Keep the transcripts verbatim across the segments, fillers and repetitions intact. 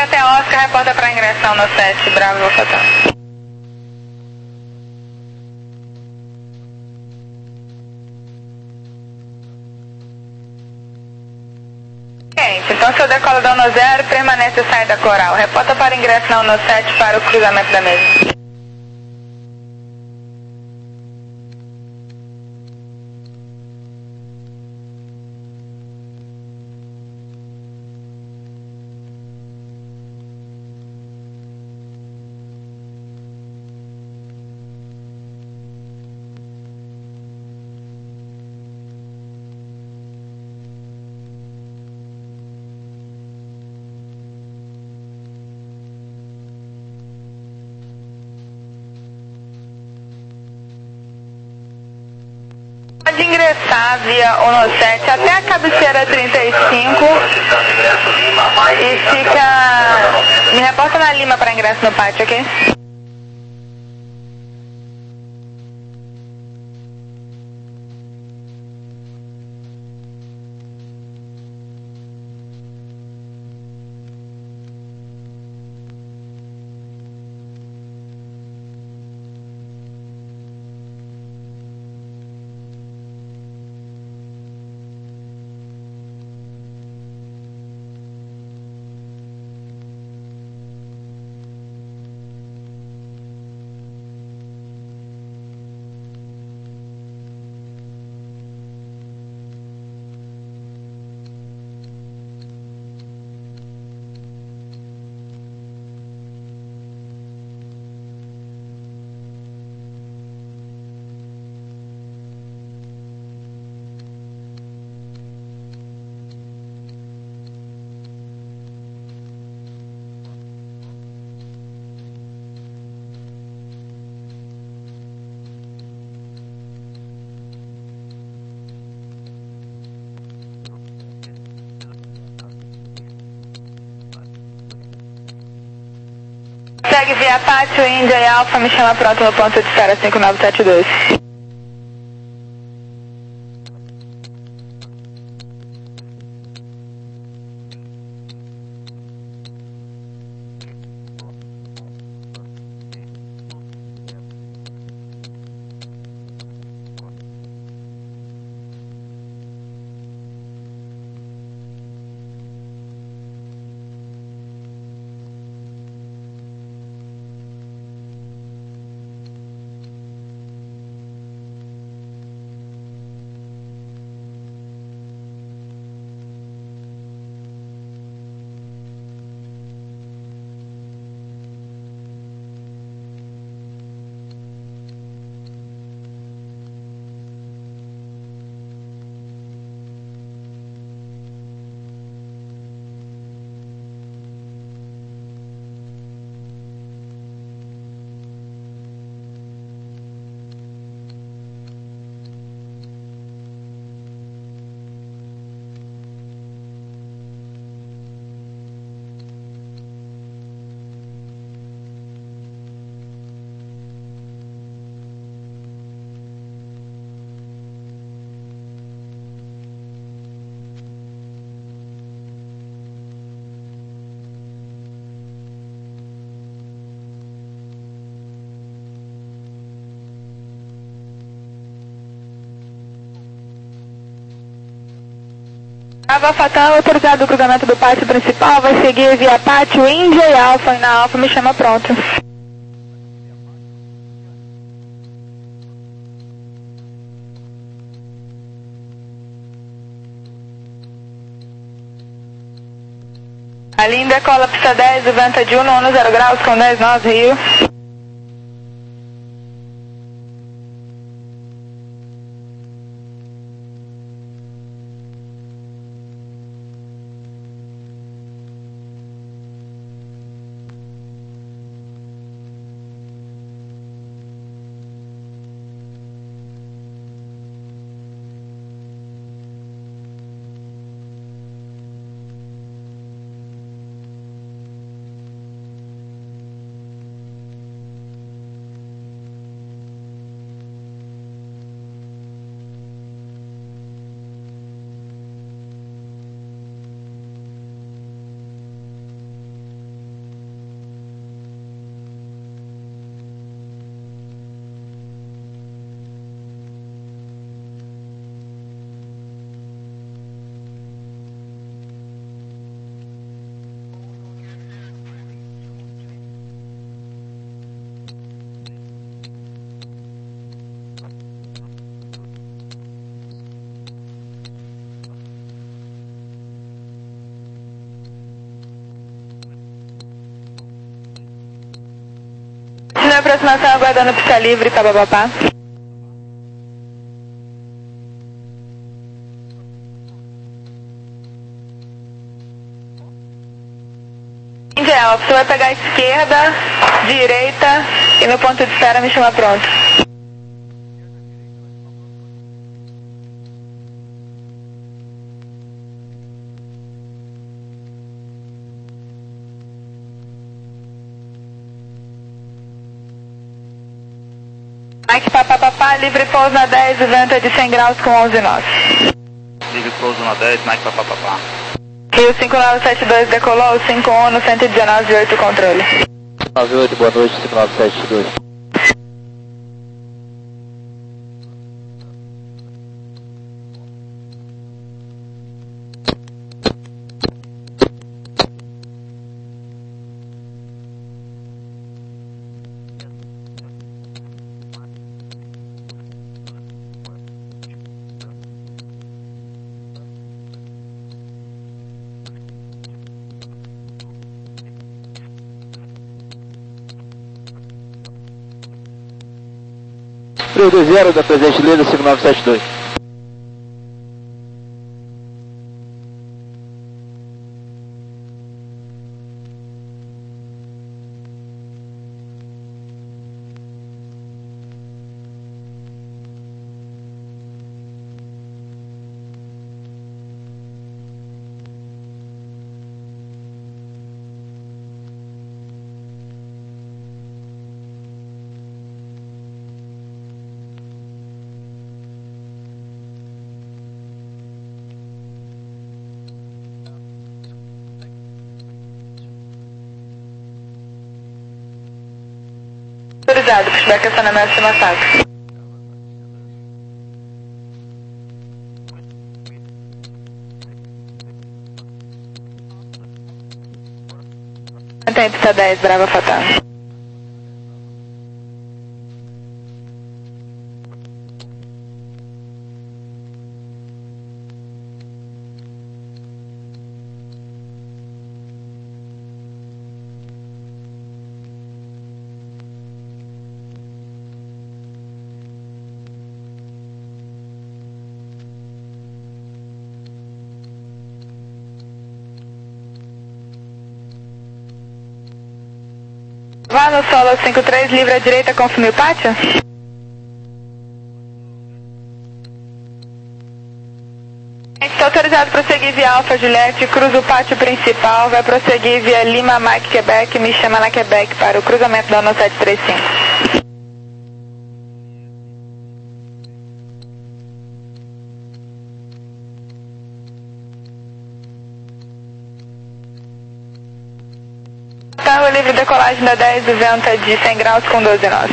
até Oscar, reporta para ingressão no sete, Bravo, Bocotão. Então, seu decola da Uno zero, permanece a saída coral. Reporta para ingresso na Uno sete para o cruzamento da mesa. Pode ingressar via Uno sete até a cabeceira trinta e cinco e fica... Me reporta na Lima para ingresso no pátio, ok? Segue via Pátio, Índia e Alfa, me chama pronto no ponto de espera cinco nove sete dois. Bravo Fatal, autorizado o cruzamento do pátio principal, vai seguir via Pátio, Índia e Alfa, e na Alfa me chama pronto. A linda cola pista dez, o vento é de Uno, Uno zero graus com dez nós, Rio. aproximação aguardando pista livre, papapá. Indiel, você vai pegar a esquerda, direita e no ponto de espera me chama pronto. Mike papapá, livre pouso na dez, venta de cem graus com onze nós. Livre pouso na dez, Mike papapá. Rio cinco nove sete dois decolou, cinco um no cento e dezenove, oito controle. nove oito, boa noite, cinco nove sete dois. três dois zero da Presidente Leda, cinco nove sete dois. Autorizado, pushback acionamento de massacre. Mantém pista dez, Brava Fatal. Vá no solo cinco três, livre à direita, confirme o pátio. Está autorizado para prosseguir via Alfa Juliette, cruza o pátio principal, vai prosseguir via Lima Mike Quebec, me chama na Quebec para o cruzamento da ONU sete três cinco. Tango livre, decolagem da dez, venta de cem graus com doze nós.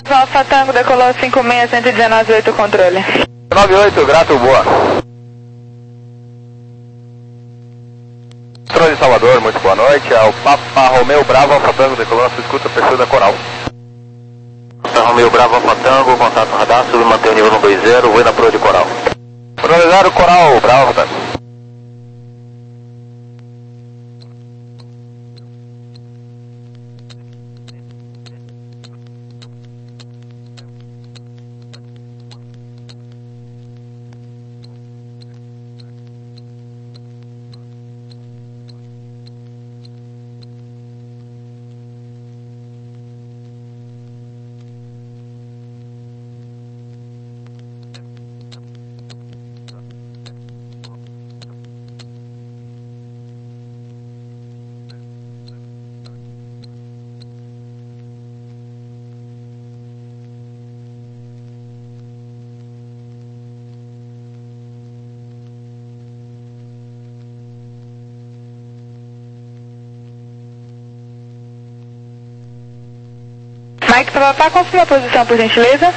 Alfa Tango, decolou cinco seis, cento e dezenove, oito, controle. nove oito, grato, boa. Controle de Salvador, muito boa noite. É o Papa Romeu Bravo, Alfa Tango, decolou na sua escuta, perfil da Coral. Papa Romeu Bravo, Alfa Tango, contato no radar, sub, mantém o nível no dois zero, vou na proa de Coral. Proa Coral, Bravo, Alfa Tango. Mike Papapá, confirma a posição, por gentileza.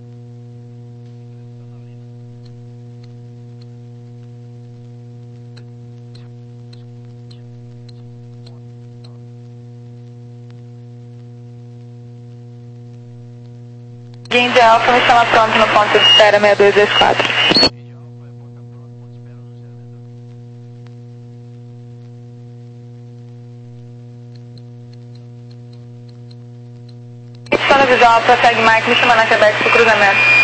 Guinde Alfa, me chama pronto no ponto de espera seis dois dois quatro. Sono visual, prossegue Mike, me chama na Quebec pro cruzamento.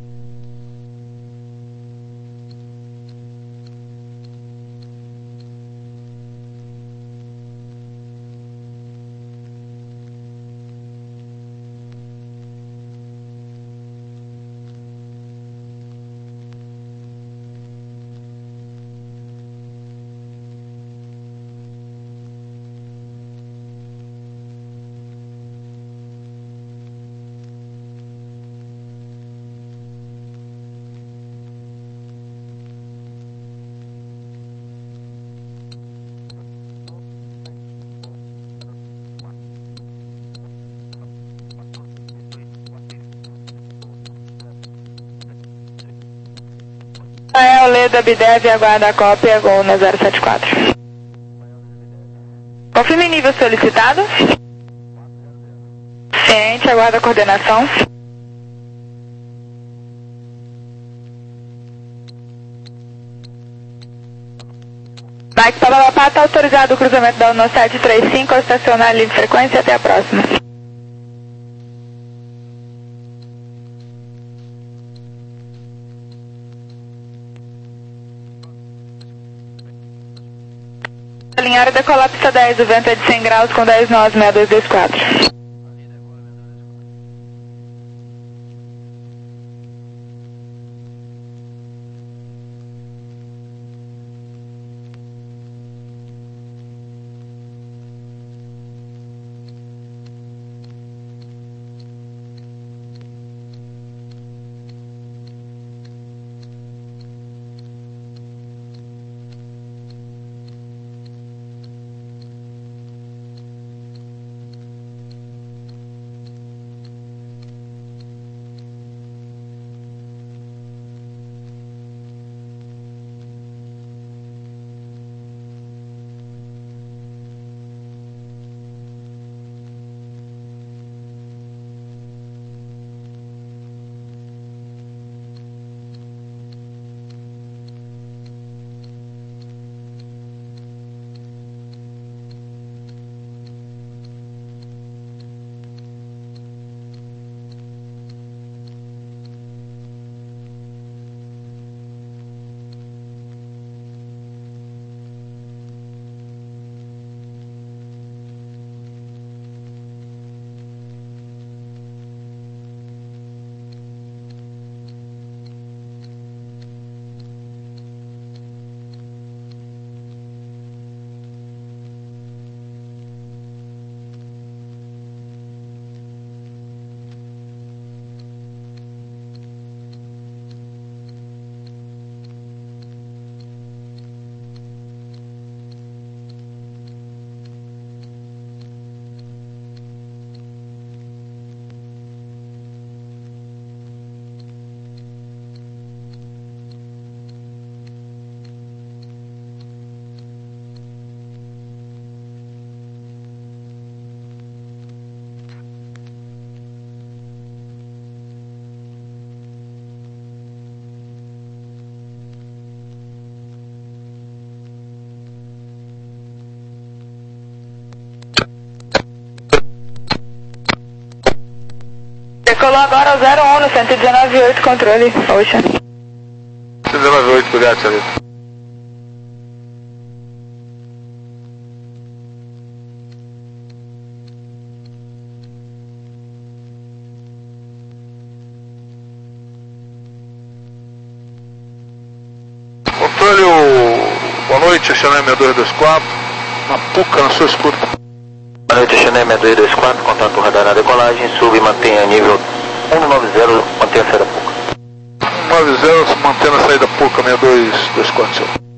Rafael Leda Bidev, aguarda a cópia, gol na zero sete quatro. Confirme nível solicitado. Ciente, aguarda a coordenação. Mike Papapá, está autorizado o cruzamento da Uno sete três cinco, ao estacionar livre frequência, até a próxima. Alinhar e decolar pista dez, o vento é de cem graus com dez nós, seis dois dois quatro. Decolou agora ao zero um no cento e dezenove ponto oito, controle, Ocean. cento e dezenove ponto oito, obrigado, Thalita. Controle, boa noite, Xané seis dois dois quatro, na Puca, na sua escuta. Boa noite, Xané seis dois dois quatro, contato radar na decolagem, sub e mantenha nível cento e noventa, mantenha a saída Puca. cento e noventa, mantendo a saída Puca, seis dois dois quatro.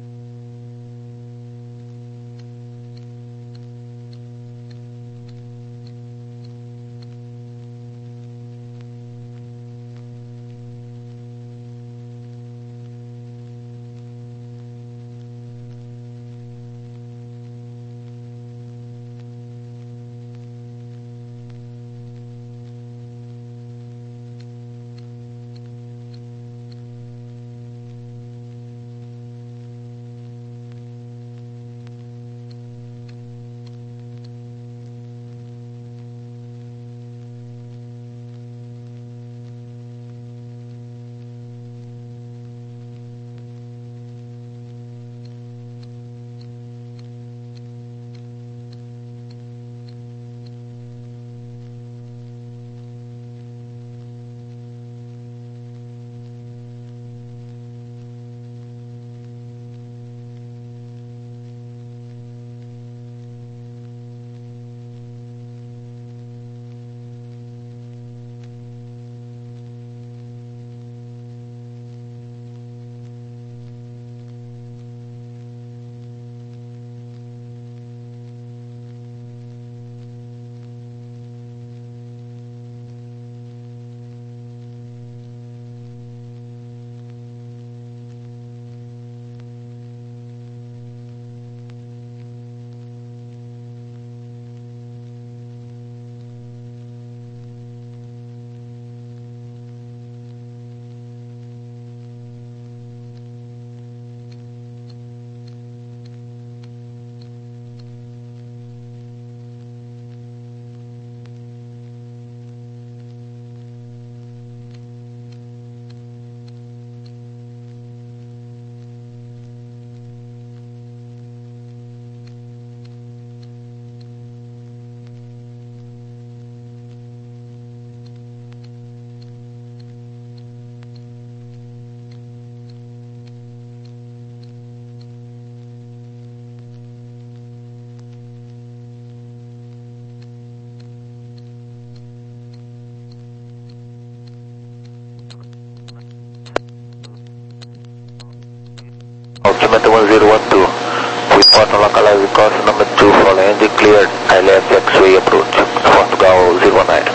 Altimeter one zero one two, report on localized course number two for landing cleared, I left X-ray approach, Portugal zero one nine.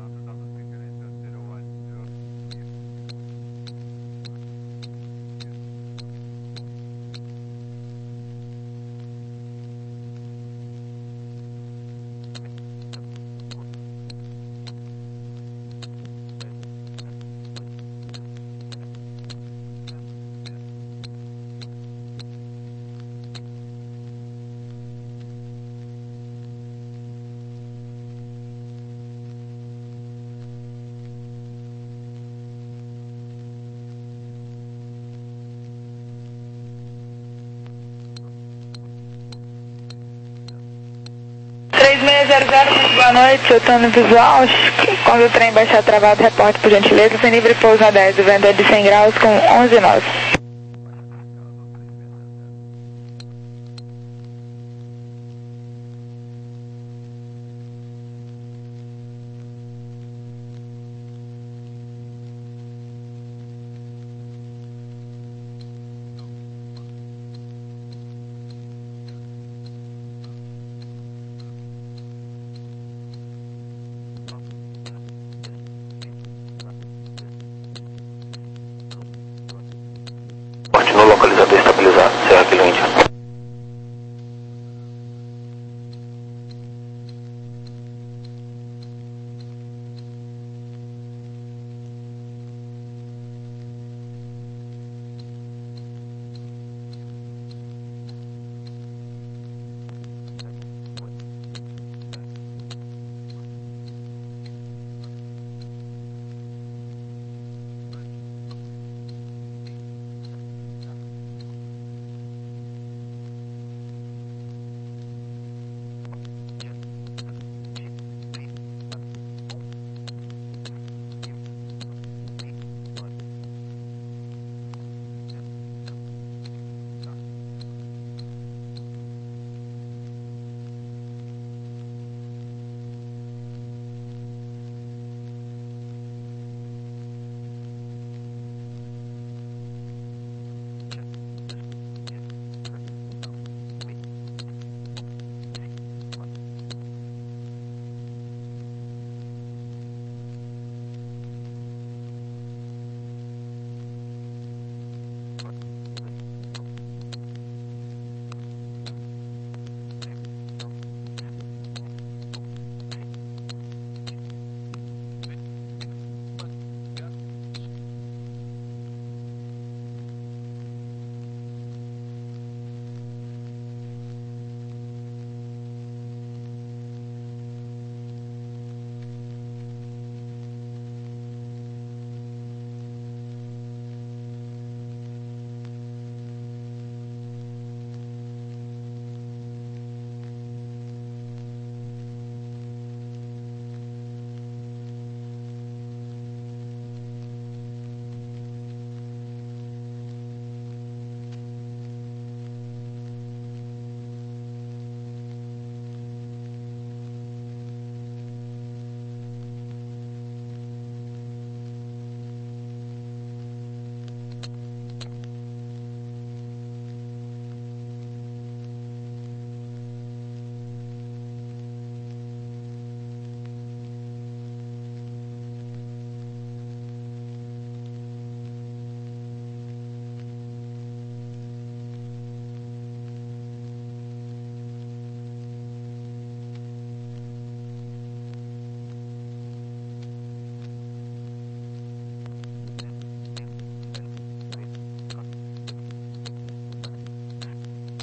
três seis zero zero, muito boa noite, eu estou no visual. Quando o trem baixar travado, reporte por gentileza. Sem livre pouso na dez, o vento é de cem graus com onze nós.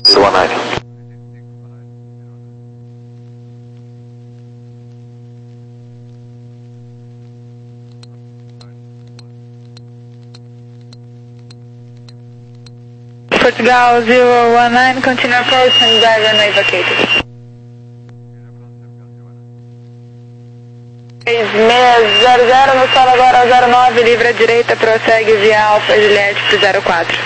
zero one nine. Portugal zero one nine, continue approach and driver runway vacated. seis seis zero zero, no solo agora zero nove, livre à direita, prossegue via Alfa Juliette pro zero quatro.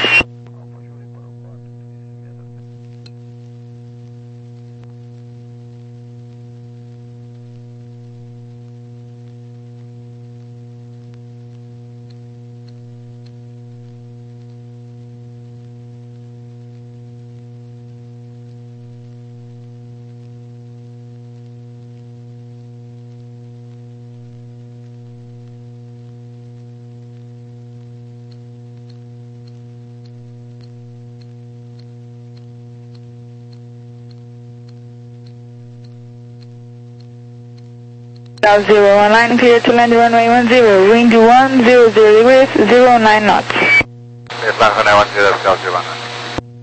zero one nine, clear to land runway one zero, wind one zero zero degrees, zero nine knots. Clear land runway one zero, zero one nine.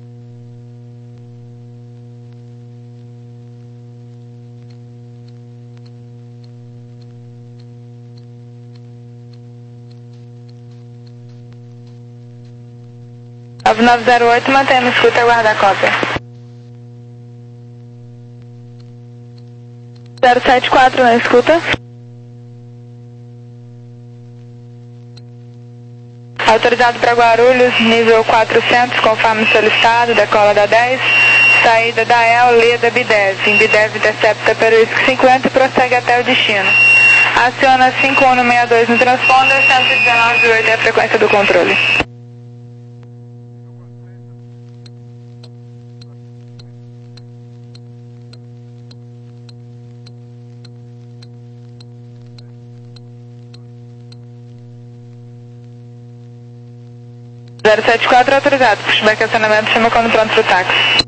nove nove zero oito, mantém-me escuta, aguarda a cópia. zero sete quatro na escuta. Autorizado para Guarulhos, nível quatrocentos, conforme solicitado, decola da dez, saída da E L, Leda Bidev. Em Bidev intercepta Peruísco cinquenta e prossegue até o destino. Aciona cinco um seis dois no transponder, cento e dezenove vírgula oito é a frequência do controle. zero sete quatro autorizado, pushback acionamento, chama quando pronto para o táxi.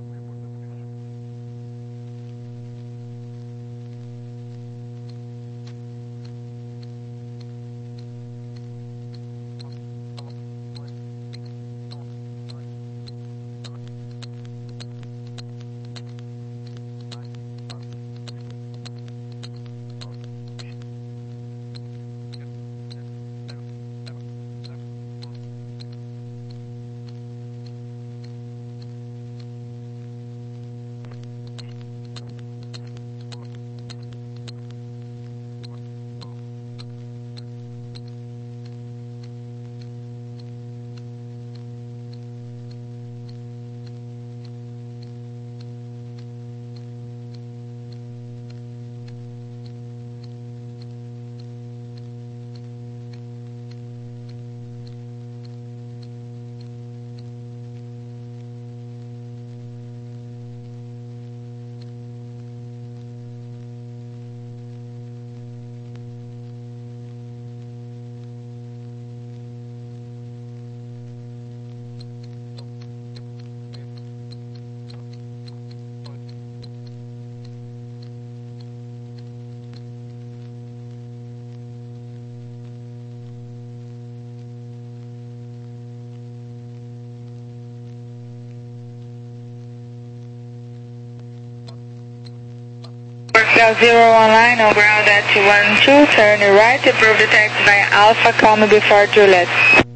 zero one nine on ground at one two, turn right, approve the taxi via Alpha, call me before Juliet.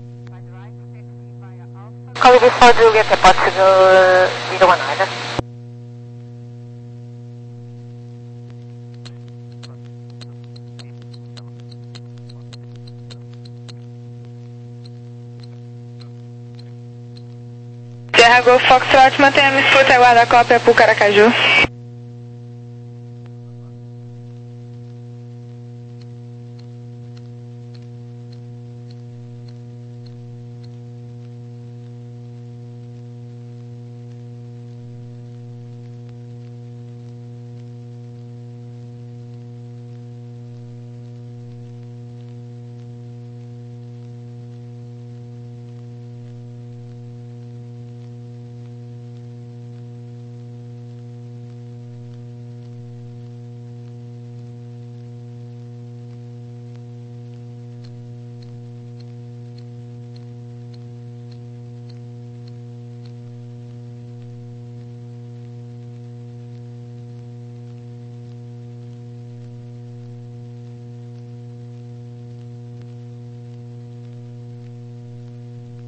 Call me before Juliet, departure zero one nine. Sierra Golf Foxtrot, mantenha-me escuta, aguarda a cópia pro Caracaju.